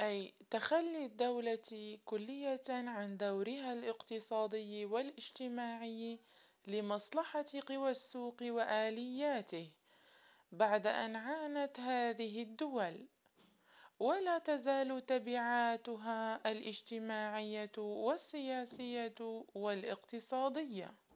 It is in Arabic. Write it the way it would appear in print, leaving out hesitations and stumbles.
أي تخلي الدولة كلية عن دورها الاقتصادي والاجتماعي لمصلحة قوى السوق وآلياته، بعد أن عانت هذه الدول، ولا تزال تبعاتها الاجتماعية والسياسية والاقتصادية